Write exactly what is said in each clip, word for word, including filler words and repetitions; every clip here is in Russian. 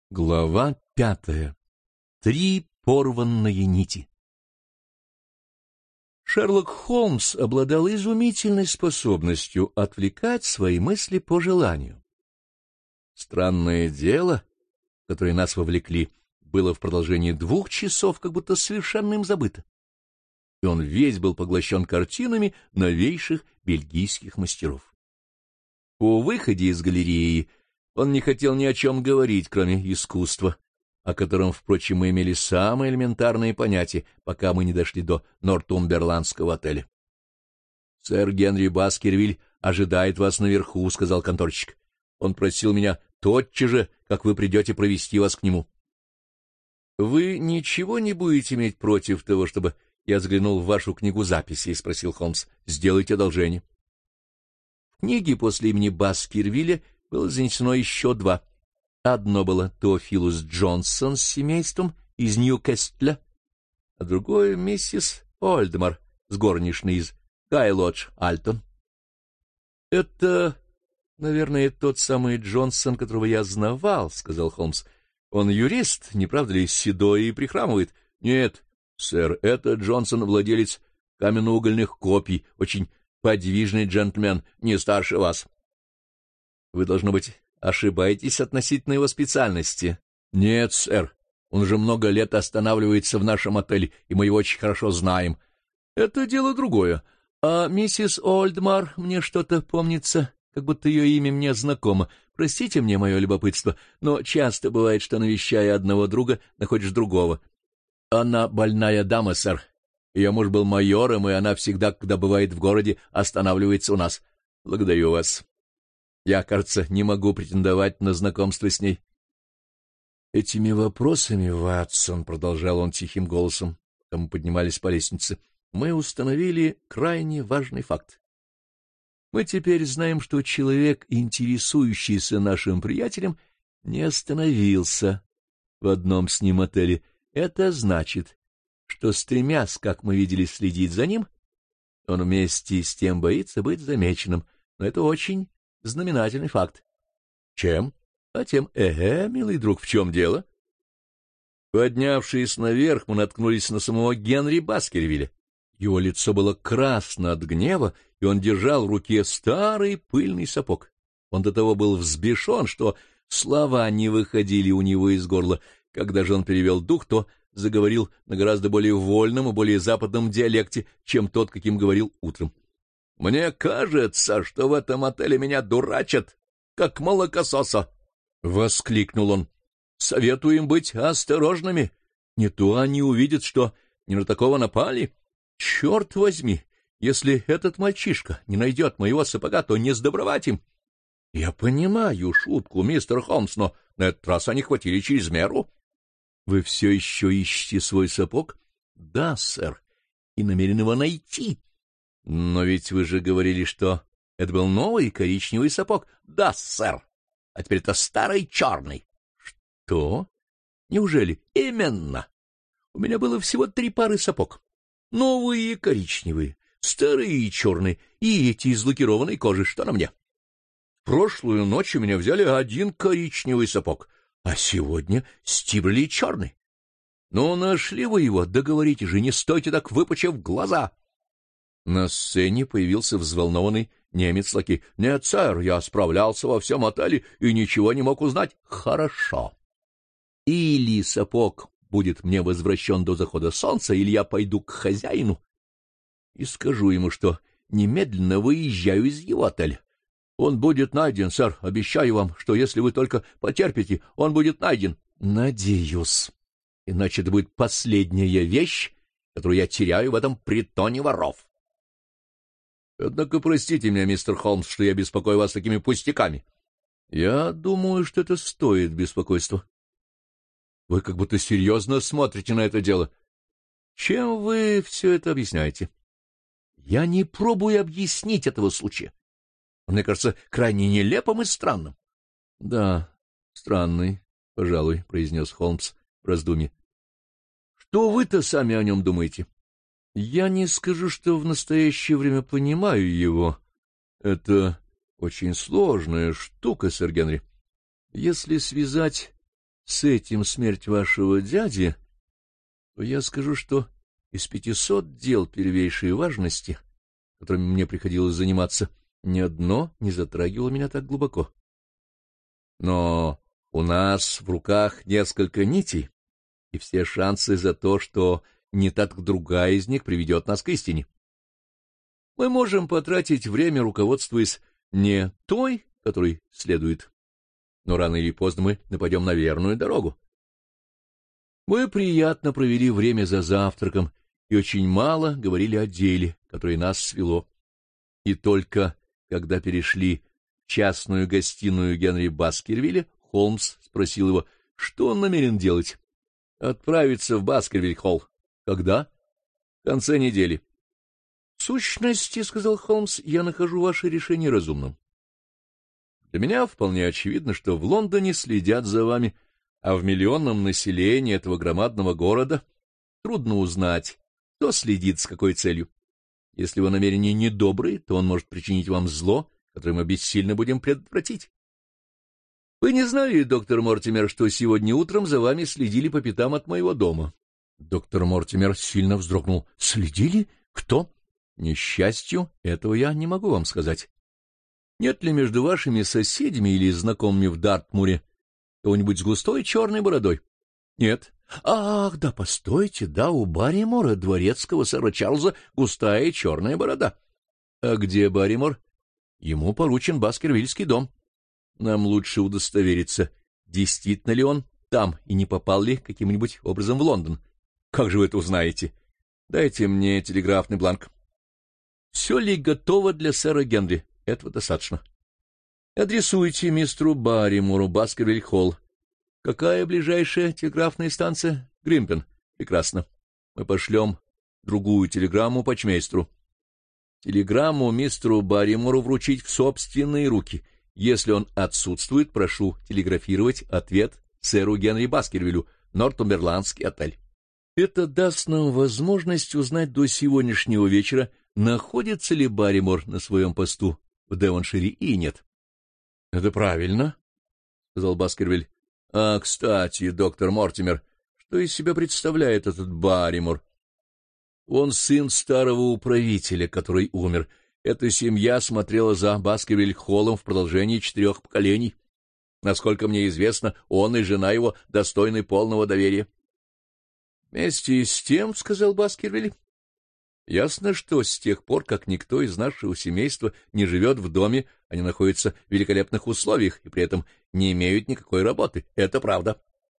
Глава пятая. Три порванные нити. Шерлок Холмс обладал изумительной способностью отвлекать свои мысли по желанию. Странное дело, в которое нас вовлекли, было в продолжении двух часов как будто совершенно им забыто, и он весь был поглощен картинами новейших бельгийских мастеров. По выходе из галереи он не хотел ни о чем говорить, кроме искусства, о котором, впрочем, мы имели самые элементарные понятия, пока мы не дошли до Нортумберландского отеля. — Сэр Генри Баскервиль ожидает вас наверху, — сказал конторщик. Он просил меня тотчас же, как вы придете, провести вас к нему. — Вы ничего не будете иметь против того, чтобы я взглянул в вашу книгу записей? — спросил Холмс. — Сделайте одолжение. В книге после имени Баскервилля было занесено еще два. Одно было Теофилус Джонсон с семейством из Ньюкасля, а другое — миссис Олдмар с горничной из Гай-Лодж-Альтон. — Это, наверное, тот самый Джонсон, которого я знавал, — сказал Холмс. — Он юрист, не правда ли, седой и прихрамывает? — Нет, сэр, это Джонсон, владелец каменноугольных копий, очень подвижный джентльмен, не старше вас. — Вы, должно быть, ошибаетесь относительно его специальности. — Нет, сэр, он уже много лет останавливается в нашем отеле, и мы его очень хорошо знаем. — Это дело другое. А миссис Олдмар, мне что-то помнится, как будто ее имя мне знакомо. Простите мне мое любопытство, но часто бывает, что, навещая одного друга, находишь другого. Она больная дама, сэр. Ее муж был майором, и она всегда, когда бывает в городе, останавливается у нас. Благодарю вас. Я, кажется, не могу претендовать на знакомство с ней. Этими вопросами, Ватсон, — продолжал он тихим голосом, когда мы поднимались по лестнице, — мы установили крайне важный факт. Мы теперь знаем, что человек, интересующийся нашим приятелем, не остановился в одном с ним отеле. Это значит, что, стремясь, как мы видели, следить за ним, он вместе с тем боится быть замеченным, но это очень знаменательный факт. Чем? А тем, эге, милый друг, в чем дело? Поднявшись наверх, мы наткнулись на самого Генри Баскервилля. Его лицо было красно от гнева, и он держал в руке старый пыльный сапог. Он до того был взбешен, что слова не выходили у него из горла. Когда же он перевел дух, то заговорил на гораздо более вольном и более западном диалекте, чем тот, каким говорил утром. — Мне кажется, что в этом отеле меня дурачат, как молокососа! — воскликнул он. — Советую им быть осторожными. Не то они увидят, что не на такого напали. Черт возьми, если этот мальчишка не найдет моего сапога, то не сдобровать им. — Я понимаю шутку, мистер Холмс, но на этот раз они хватили через меру. — Вы все еще ищете свой сапог? — Да, сэр, и намерен его найти. — Но ведь вы же говорили, что это был новый коричневый сапог. — Да, сэр, а теперь это старый черный. — Что? Неужели? — Именно. У меня было всего три пары сапог. Новые коричневые, старые и черные, и эти из лакированной кожи, что на мне. Прошлую ночь у меня взяли один коричневый сапог, а сегодня стибрили черный. Ну, нашли вы его, договорите же, не стойте так, выпучив глаза. На сцене появился взволнованный немец-лакей. — Нет, сэр, я справлялся во всем отеле и ничего не мог узнать. — Хорошо. Или сапог будет мне возвращен до захода солнца, или я пойду к хозяину и скажу ему, что немедленно выезжаю из его отеля. Он будет найден, сэр, обещаю вам, что если вы только потерпите, он будет найден. Надеюсь, иначе это будет последняя вещь, которую я теряю в этом притоне воров. Однако простите меня, мистер Холмс, что я беспокою вас такими пустяками. Я думаю, что это стоит беспокойства. Вы как будто серьезно смотрите на это дело. Чем вы все это объясняете? Я не пробую объяснить этого случая. Мне кажется, крайне нелепым и странным. — Да, странный, пожалуй, — произнес Холмс в раздумье. — Что вы-то сами о нем думаете? — Я не скажу, что в настоящее время понимаю его. Это очень сложная штука, сэр Генри. Если связать с этим смерть вашего дяди, то я скажу, что из пятисот дел первейшей важности, которыми мне приходилось заниматься, ни одно не затрагивало меня так глубоко. Но у нас в руках несколько нитей, и все шансы за то, что не так другая из них приведет нас к истине. Мы можем потратить время, руководствуясь не той, которой следует, но рано или поздно мы нападем на верную дорогу. Мы приятно провели время за завтраком и очень мало говорили о деле, которое нас свело. И только когда перешли в частную гостиную Генри Баскервилля, Холмс спросил его, что он намерен делать. — Отправиться в Баскервиль-холл. — Когда? — В конце недели. — В сущности, — сказал Холмс, — я нахожу ваше решение разумным. Для меня вполне очевидно, что в Лондоне следят за вами, а в миллионном населении этого громадного города трудно узнать, кто следит с какой целью. Если его намерения недобрые, то он может причинить вам зло, которое мы бессильно будем предотвратить. Вы не знали, доктор Мортимер, что сегодня утром за вами следили по пятам от моего дома? Доктор Мортимер сильно вздрогнул. — Следили? Кто? — Несчастью, этого я не могу вам сказать. Нет ли между вашими соседями или знакомыми в Дартмуре кого-нибудь с густой черной бородой? — Нет. — Ах, да, постойте, да, у Барримора, дворецкого сэра Чарльза, густая черная борода. — А где Барримор? — Ему поручен Баскервильский дом. Нам лучше удостовериться, действительно ли он там и не попал ли каким-нибудь образом в Лондон. Как же вы это узнаете? Дайте мне телеграфный бланк. Все ли готово для сэра Генри? Этого достаточно. Адресуйте мистеру Барримору, Баскервиль-холл. Какая ближайшая телеграфная станция? Гримпен. Прекрасно. Мы пошлем другую телеграмму почмейстеру. Телеграмму мистеру Барримору вручить в собственные руки. Если он отсутствует, прошу телеграфировать ответ сэру Генри Баскервилю, Нортумберландский отель. Это даст нам возможность узнать до сегодняшнего вечера, находится ли Барримор на своем посту в Девоншире или нет. — Это правильно, — сказал Баскервиль. — А, кстати, доктор Мортимер, что из себя представляет этот Барримор? Он сын старого управителя, который умер. Эта семья смотрела за Баскервиль-холлом в продолжении четырех поколений. Насколько мне известно, он и жена его достойны полного доверия. — Вместе с тем, — сказал Баскервиль, — ясно, что с тех пор, как никто из нашего семейства не живет в доме, они находятся в великолепных условиях и при этом не имеют никакой работы. Это правда.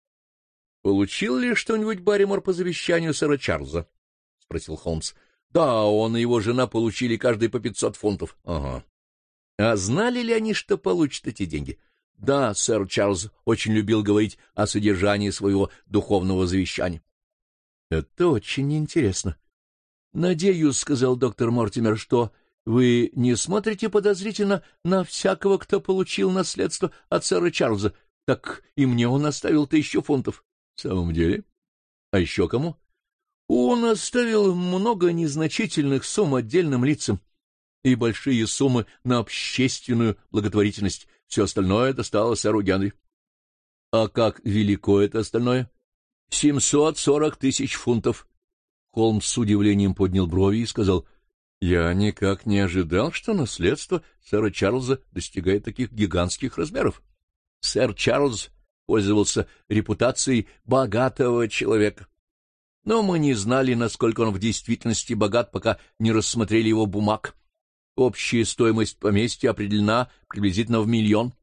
— Получил ли что-нибудь Барримор по завещанию сэра Чарльза? — спросил Холмс. — Да, он и его жена получили каждый по пятьсот фунтов. — Ага. — А знали ли они, что получат эти деньги? — Да, сэр Чарльз очень любил говорить о содержании своего духовного завещания. — Это очень интересно. — Надеюсь, — сказал доктор Мортимер, — что вы не смотрите подозрительно на всякого, кто получил наследство от сэра Чарльза. Так и мне он оставил тысячу фунтов. — В самом деле? А еще кому? — Он оставил много незначительных сумм отдельным лицам и большие суммы на общественную благотворительность. Все остальное досталось сэру Генри. — А как велико это остальное? — Семьсот сорок тысяч фунтов. Холмс с удивлением поднял брови и сказал: — Я никак не ожидал, что наследство сэра Чарльза достигает таких гигантских размеров. Сэр Чарльз пользовался репутацией богатого человека. Но мы не знали, насколько он в действительности богат, пока не рассмотрели его бумаг. Общая стоимость поместья определена приблизительно в миллион.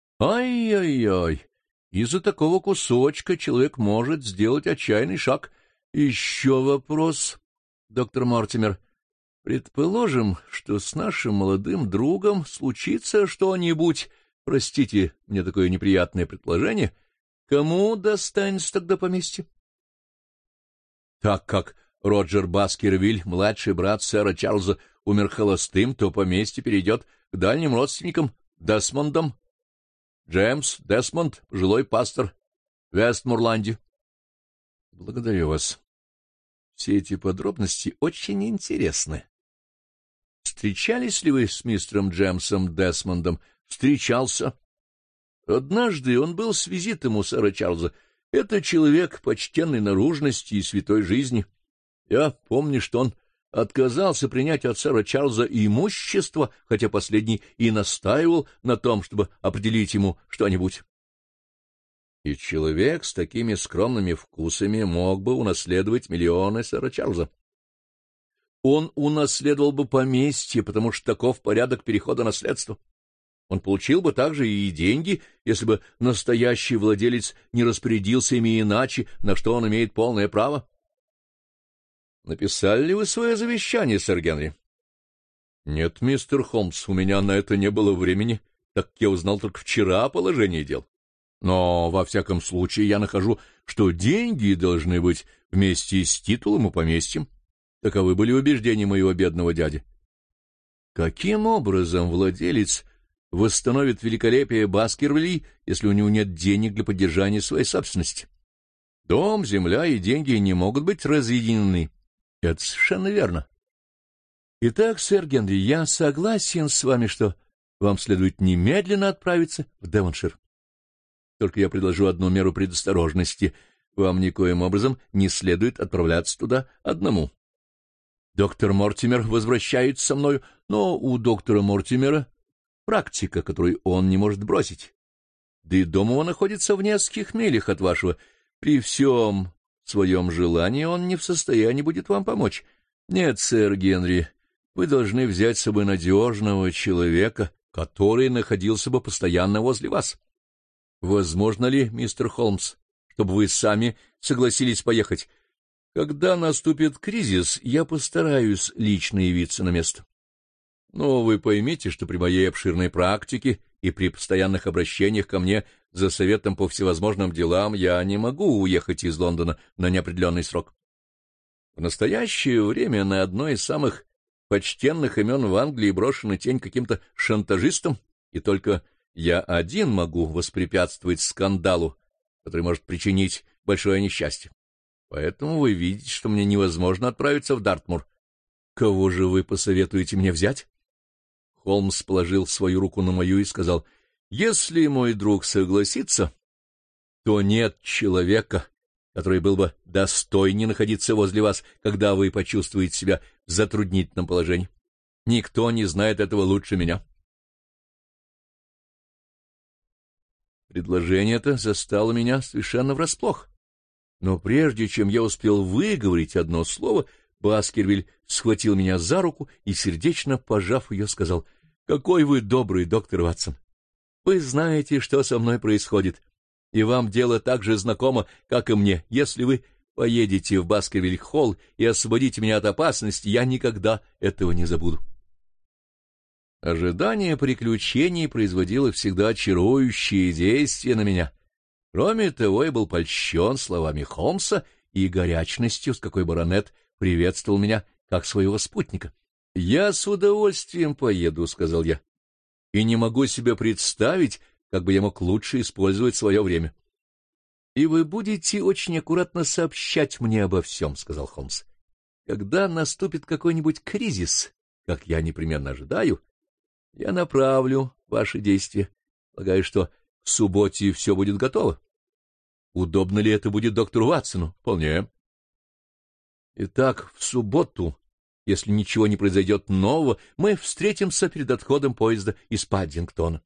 Ай-яй-яй! Из-за такого кусочка человек может сделать отчаянный шаг. Еще вопрос, доктор Мортимер. Предположим, что с нашим молодым другом случится что-нибудь, простите мне такое неприятное предположение, кому достанется тогда поместье? Так как Роджер Баскервиль, младший брат сэра Чарльза, умер холостым, то поместье перейдет к дальним родственникам Десмондам. Джеймс Десмонд, жилой пастор в Вестморланде. Благодарю вас. Все эти подробности очень интересны. Встречались ли вы с мистером Джеймсом Десмондом? Встречался. Однажды он был с визитом у сэра Чарльза. Это человек почтенной наружности и святой жизни. Я помню, что он отказался принять от сэра Чарльза имущество, хотя последний и настаивал на том, чтобы определить ему что-нибудь. И человек с такими скромными вкусами мог бы унаследовать миллионы сэра Чарльза. Он унаследовал бы поместье, потому что таков порядок перехода наследства. Он получил бы также и деньги, если бы настоящий владелец не распорядился ими иначе, на что он имеет полное право. Написали ли вы свое завещание, сэр Генри? — Нет, мистер Холмс, у меня на это не было времени, так как я узнал только вчера о положении дел. Но, во всяком случае, я нахожу, что деньги должны быть вместе с титулом и поместьем. Таковы были убеждения моего бедного дяди. Каким образом владелец восстановит великолепие Баскервилей, если у него нет денег для поддержания своей собственности? Дом, земля и деньги не могут быть разъединены. Это совершенно верно. Итак, сэр Генри, я согласен с вами, что вам следует немедленно отправиться в Девоншир. Только я предложу одну меру предосторожности. Вам никоим образом не следует отправляться туда одному. Доктор Мортимер возвращается со мною, но у доктора Мортимера практика, которую он не может бросить. Да и дом его находится в нескольких милях от вашего. При всем своем желании он не в состоянии будет вам помочь. Нет, сэр Генри, вы должны взять с собой надежного человека, который находился бы постоянно возле вас. Возможно ли, мистер Холмс, чтобы вы сами согласились поехать? Когда наступит кризис, я постараюсь лично явиться на место. Но вы поймите, что при моей обширной практике и при постоянных обращениях ко мне за советом по всевозможным делам я не могу уехать из Лондона на неопределенный срок. В настоящее время на одной из самых почтенных имен в Англии брошена тень каким-то шантажистам, и только я один могу воспрепятствовать скандалу, который может причинить большое несчастье. Поэтому вы видите, что мне невозможно отправиться в Дартмур. Кого же вы посоветуете мне взять? Холмс положил свою руку на мою и сказал: если мой друг согласится, то нет человека, который был бы достойнее находиться возле вас, когда вы почувствуете себя в затруднительном положении. Никто не знает этого лучше меня. Предложение это застало меня совершенно врасплох. Но прежде чем я успел выговорить одно слово, Баскервиль схватил меня за руку и, сердечно пожав ее, сказал: «Какой вы добрый, доктор Ватсон! Вы знаете, что со мной происходит, и вам дело так же знакомо, как и мне. Если вы поедете в Баскервиль-холл и освободите меня от опасности, я никогда этого не забуду». Ожидание приключений производило всегда очарующие действия на меня. Кроме того, я был польщен словами Холмса и горячностью, с какой баронет приветствовал меня как своего спутника. — Я с удовольствием поеду, — сказал я, — и не могу себе представить, как бы я мог лучше использовать свое время. — И вы будете очень аккуратно сообщать мне обо всем, — сказал Холмс. — Когда наступит какой-нибудь кризис, как я непременно ожидаю, я направлю ваши действия. Полагаю, что в субботе все будет готово. Удобно ли это будет доктору Ватсону? Вполне. Итак, в субботу, если ничего не произойдет нового, мы встретимся перед отходом поезда из Паддингтона.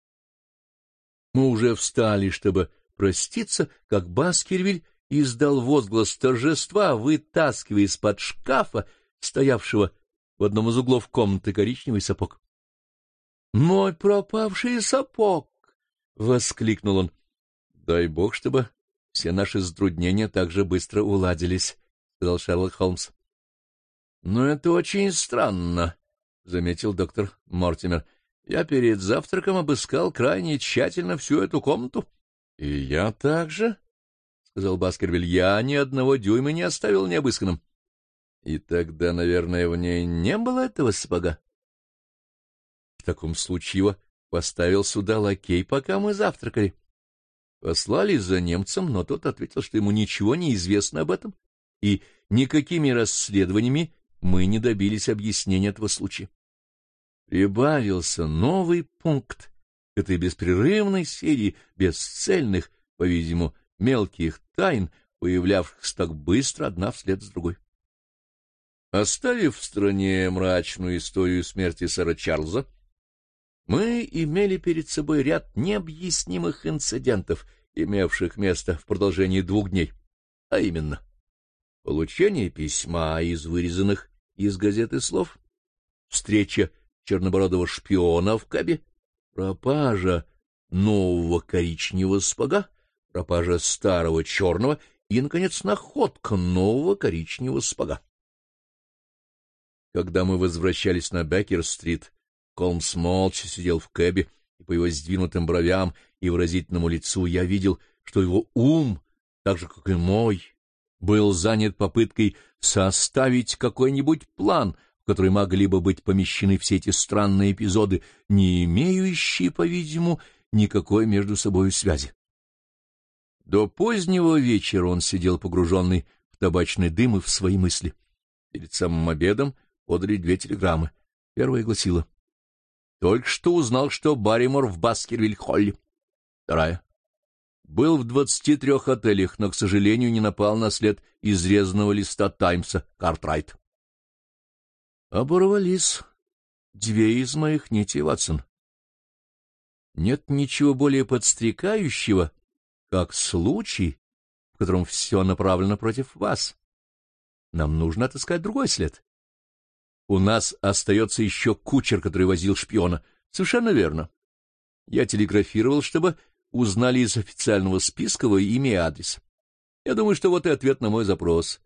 Мы уже встали, чтобы проститься, как Баскервиль издал возглас торжества, вытаскивая из-под шкафа, стоявшего в одном из углов комнаты, коричневый сапог. — Мой пропавший сапог! — воскликнул он. — Дай бог, чтобы все наши затруднения так же быстро уладились, — сказал Шерлок Холмс. — Но это очень странно, — заметил доктор Мортимер. — Я перед завтраком обыскал крайне тщательно всю эту комнату. — И я также, — сказал Баскервиль, — я ни одного дюйма не оставил необысканным. — И тогда, наверное, в ней не было этого сапога? В таком случае его поставил сюда лакей, пока мы завтракали. Послали за немцем, но тот ответил, что ему ничего не известно об этом, и никакими расследованиями мы не добились объяснения этого случая. Прибавился новый пункт, этой беспрерывной серии бесцельных, по-видимому, мелких тайн, появлявшихся так быстро одна вслед за другой. Оставив в стороне мрачную историю смерти сэра Чарльза, мы имели перед собой ряд необъяснимых инцидентов, имевших место в продолжении двух дней, а именно получение письма из вырезанных из газеты слов, встреча чернобородого шпиона в кабе, пропажа нового коричневого сапога, пропажа старого черного и, наконец, находка нового коричневого сапога. Когда мы возвращались на Беккер-стрит, Холмс молча сидел в кэбе, и по его сдвинутым бровям и выразительному лицу я видел, что его ум, так же, как и мой, был занят попыткой составить какой-нибудь план, в который могли бы быть помещены все эти странные эпизоды, не имеющие, по-видимому, никакой между собой связи. До позднего вечера он сидел погруженный в табачный дым и в свои мысли. Перед самым обедом подали две телеграммы. Первая гласила: «Только что узнал, что Барримор в Баскервиль-Холле». Вторая: «Был в двадцати трех отелях, но, к сожалению, не напал на след изрезанного листа Таймса Картрайт». Оборвались две из моих нитей, Ватсон. Нет ничего более подстрекающего, как случай, в котором все направлено против вас. Нам нужно отыскать другой след. У нас остается еще кучер, который возил шпиона. Совершенно верно. Я телеграфировал, чтобы узнали из официального списка его имя и адрес. Я думаю, что вот и ответ на мой запрос.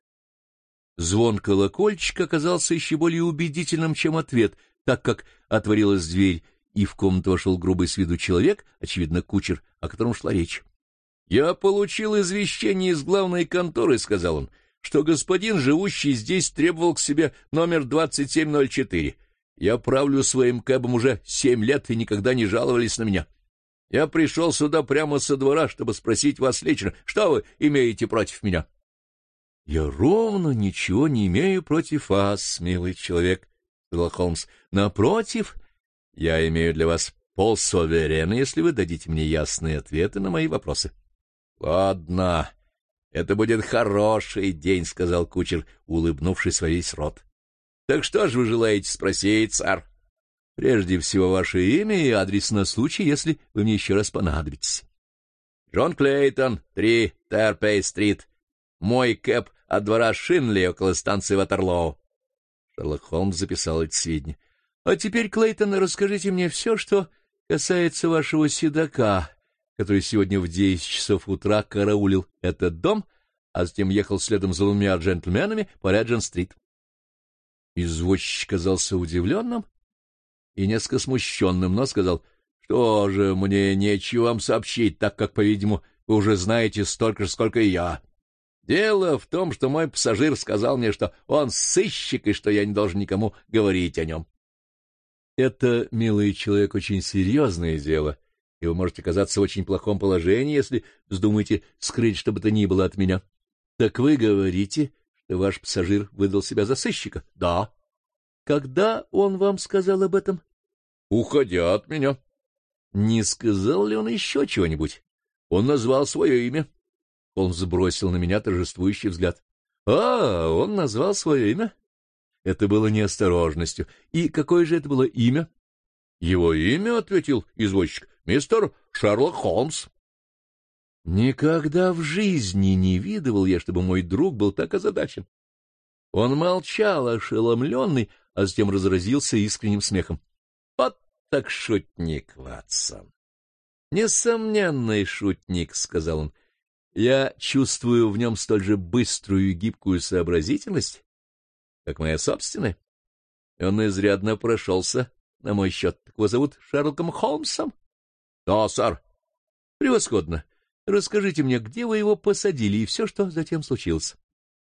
Звон колокольчика оказался еще более убедительным, чем ответ, так как отворилась дверь, и в комнату вошел грубый с виду человек, очевидно, кучер, о котором шла речь. — Я получил извещение из главной конторы, — сказал он, — что господин, живущий здесь, требовал к себе номер двадцать семь ноль четыре. Я правлю своим кэбом уже семь лет, и никогда не жаловались на меня. Я пришел сюда прямо со двора, чтобы спросить вас лично, что вы имеете против меня. — Я ровно ничего не имею против вас, милый человек, — сказал Холмс. — Напротив, я имею для вас полсуверена, если вы дадите мне ясные ответы на мои вопросы. — Ладно. — Это будет хороший день, — сказал кучер, улыбнувшись во весь рот. — Так что же вы желаете спросить, сэр? — Прежде всего, ваше имя и адрес на случай, если вы мне еще раз понадобитесь. — Джон Клейтон, три Терпей-стрит. Мой кэб от двора Шинли около станции Ватерлоу. Шерлок Холмс записал эти сведения. — А теперь, Клейтон, расскажите мне все, что касается вашего седока, который сегодня в десять часов утра караулил этот дом, а затем ехал следом за двумя джентльменами по Реджент-стрит. Извозчик казался удивленным и несколько смущенным, но сказал: — Что же, мне нечего вам сообщить, так как, по-видимому, вы уже знаете столько же, сколько и я. Дело в том, что мой пассажир сказал мне, что он сыщик и что я не должен никому говорить о нем. Это, милый человек, очень серьезное дело, и вы можете оказаться в очень плохом положении, если вздумаете скрыть что бы то ни было от меня. Так вы говорите, что ваш пассажир выдал себя за сыщика? — Да. — Когда он вам сказал об этом? — Уходя от меня. — Не сказал ли он еще чего-нибудь? Он назвал свое имя. Он сбросил на меня торжествующий взгляд. — А, он назвал свое имя? Это было неосторожностью. И какое же это было имя? — Его имя, — ответил извозчик, — мистер Шерлок Холмс. Никогда в жизни не видывал я, чтобы мой друг был так озадачен. Он молчал, ошеломленный, а затем разразился искренним смехом. — Вот так шутник, Ватсон! — Несомненный шутник, — сказал он. — Я чувствую в нем столь же быструю и гибкую сообразительность, как моя собственная. Он изрядно прошелся на мой счет. Так его зовут Шерлоком Холмсом? — Да, сэр. — Превосходно. Расскажите мне, где вы его посадили и все, что затем случилось.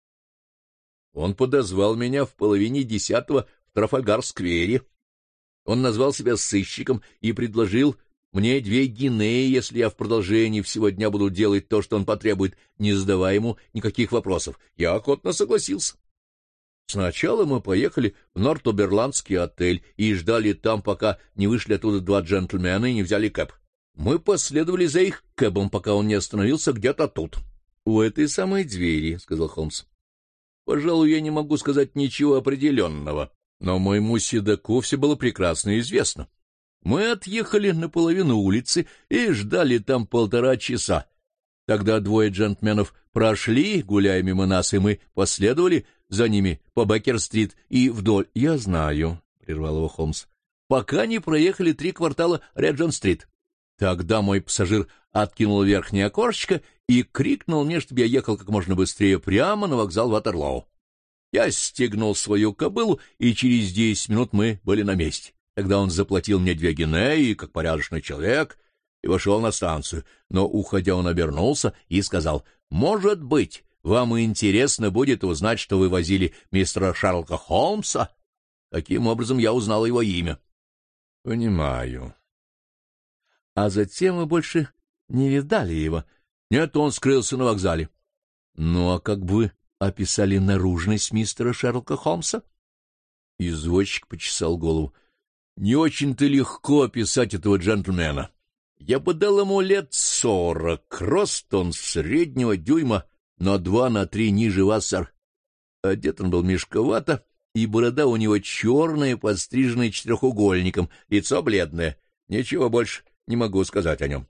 Он подозвал меня в половине десятого в Трафальгар-сквере. Он назвал себя сыщиком и предложил мне две гинеи, если я в продолжении всего дня буду делать то, что он потребует, не задавая ему никаких вопросов. Я охотно согласился. Сначала мы поехали в Нортуберландский отель и ждали там, пока не вышли оттуда два джентльмена и не взяли кэб. Мы последовали за их кэбом, пока он не остановился где-то тут. — У этой самой двери, — сказал Холмс. — Пожалуй, я не могу сказать ничего определенного, но моему седоку все было прекрасно известно. Мы отъехали на половину улицы и ждали там полтора часа. Тогда двое джентльменов прошли, гуляя мимо нас, и мы последовали за ними по Беккер-стрит и вдоль. — Я знаю, — прервал его Холмс, — пока не проехали три квартала Реджент-стрит. Тогда мой пассажир откинул верхнее окошечко и крикнул мне, чтобы я ехал как можно быстрее прямо на вокзал Ватерлоу. Я стегнул свою кобылу, и через десять минут мы были на месте. Тогда он заплатил мне две гинеи, как порядочный человек, и вошел на станцию. Но, уходя, он обернулся и сказал: «Может быть, вам и интересно будет узнать, что вы возили мистера Шерлока Холмса?» Таким образом я узнал его имя. — Понимаю. — А затем вы больше не видали его? — Нет, он скрылся на вокзале. — Ну, а как бы вы описали наружность мистера Шерлока Холмса? Извозчик почесал голову. — Не очень-то легко описать этого джентльмена. Я бы дал ему лет сорок, рост он среднего дюйма, но два на три ниже вас, сэр. Одет он был мешковато, и борода у него черная, подстриженная четырехугольником, лицо бледное. Ничего больше не могу сказать о нем.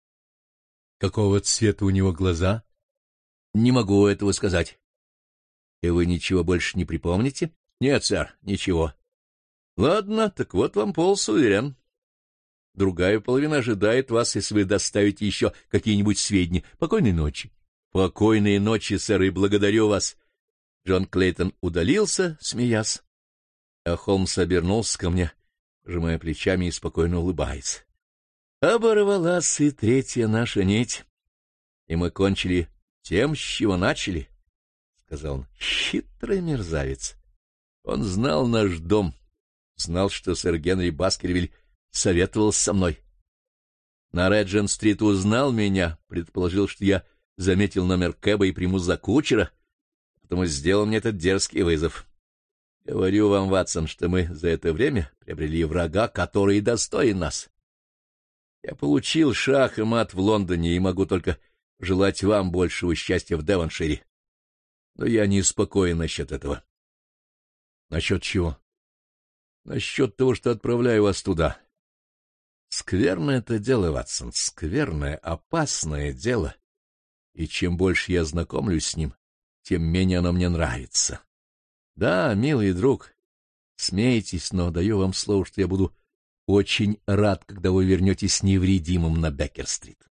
— Какого цвета у него глаза? — Не могу этого сказать. — И вы ничего больше не припомните? — Нет, сэр, ничего. — Ладно, так вот вам полсуверен. Другая половина ожидает вас, если вы доставите еще какие-нибудь сведения. Покойной ночи. — Покойной ночи, сэр, и благодарю вас. Джон Клейтон удалился, смеясь, а Холмс обернулся ко мне, пожимая плечами и спокойно улыбаясь. Оборвалась и третья наша нить, и мы кончили тем, с чего начали, — сказал он. Хитрый мерзавец. Он знал наш дом, знал, что сэр Генри Баскервиль советовался со мной. На Реджент-стрит узнал меня, предположил, что я заметил номер кэба и приму за кучера, потому сделал мне этот дерзкий вызов. Говорю вам, Ватсон, что мы за это время приобрели врага, который достоин нас. Я получил шах и мат в Лондоне и могу только желать вам большего счастья в Девоншире. Но я не спокоен насчет этого. Насчет чего? Насчет того, что отправляю вас туда. Скверное это дело, Ватсон, скверное, опасное дело. И чем больше я знакомлюсь с ним, тем менее оно мне нравится. Да, милый друг, смейтесь, но даю вам слово, что я буду очень рад, когда вы вернетесь невредимым на Беккер-стрит.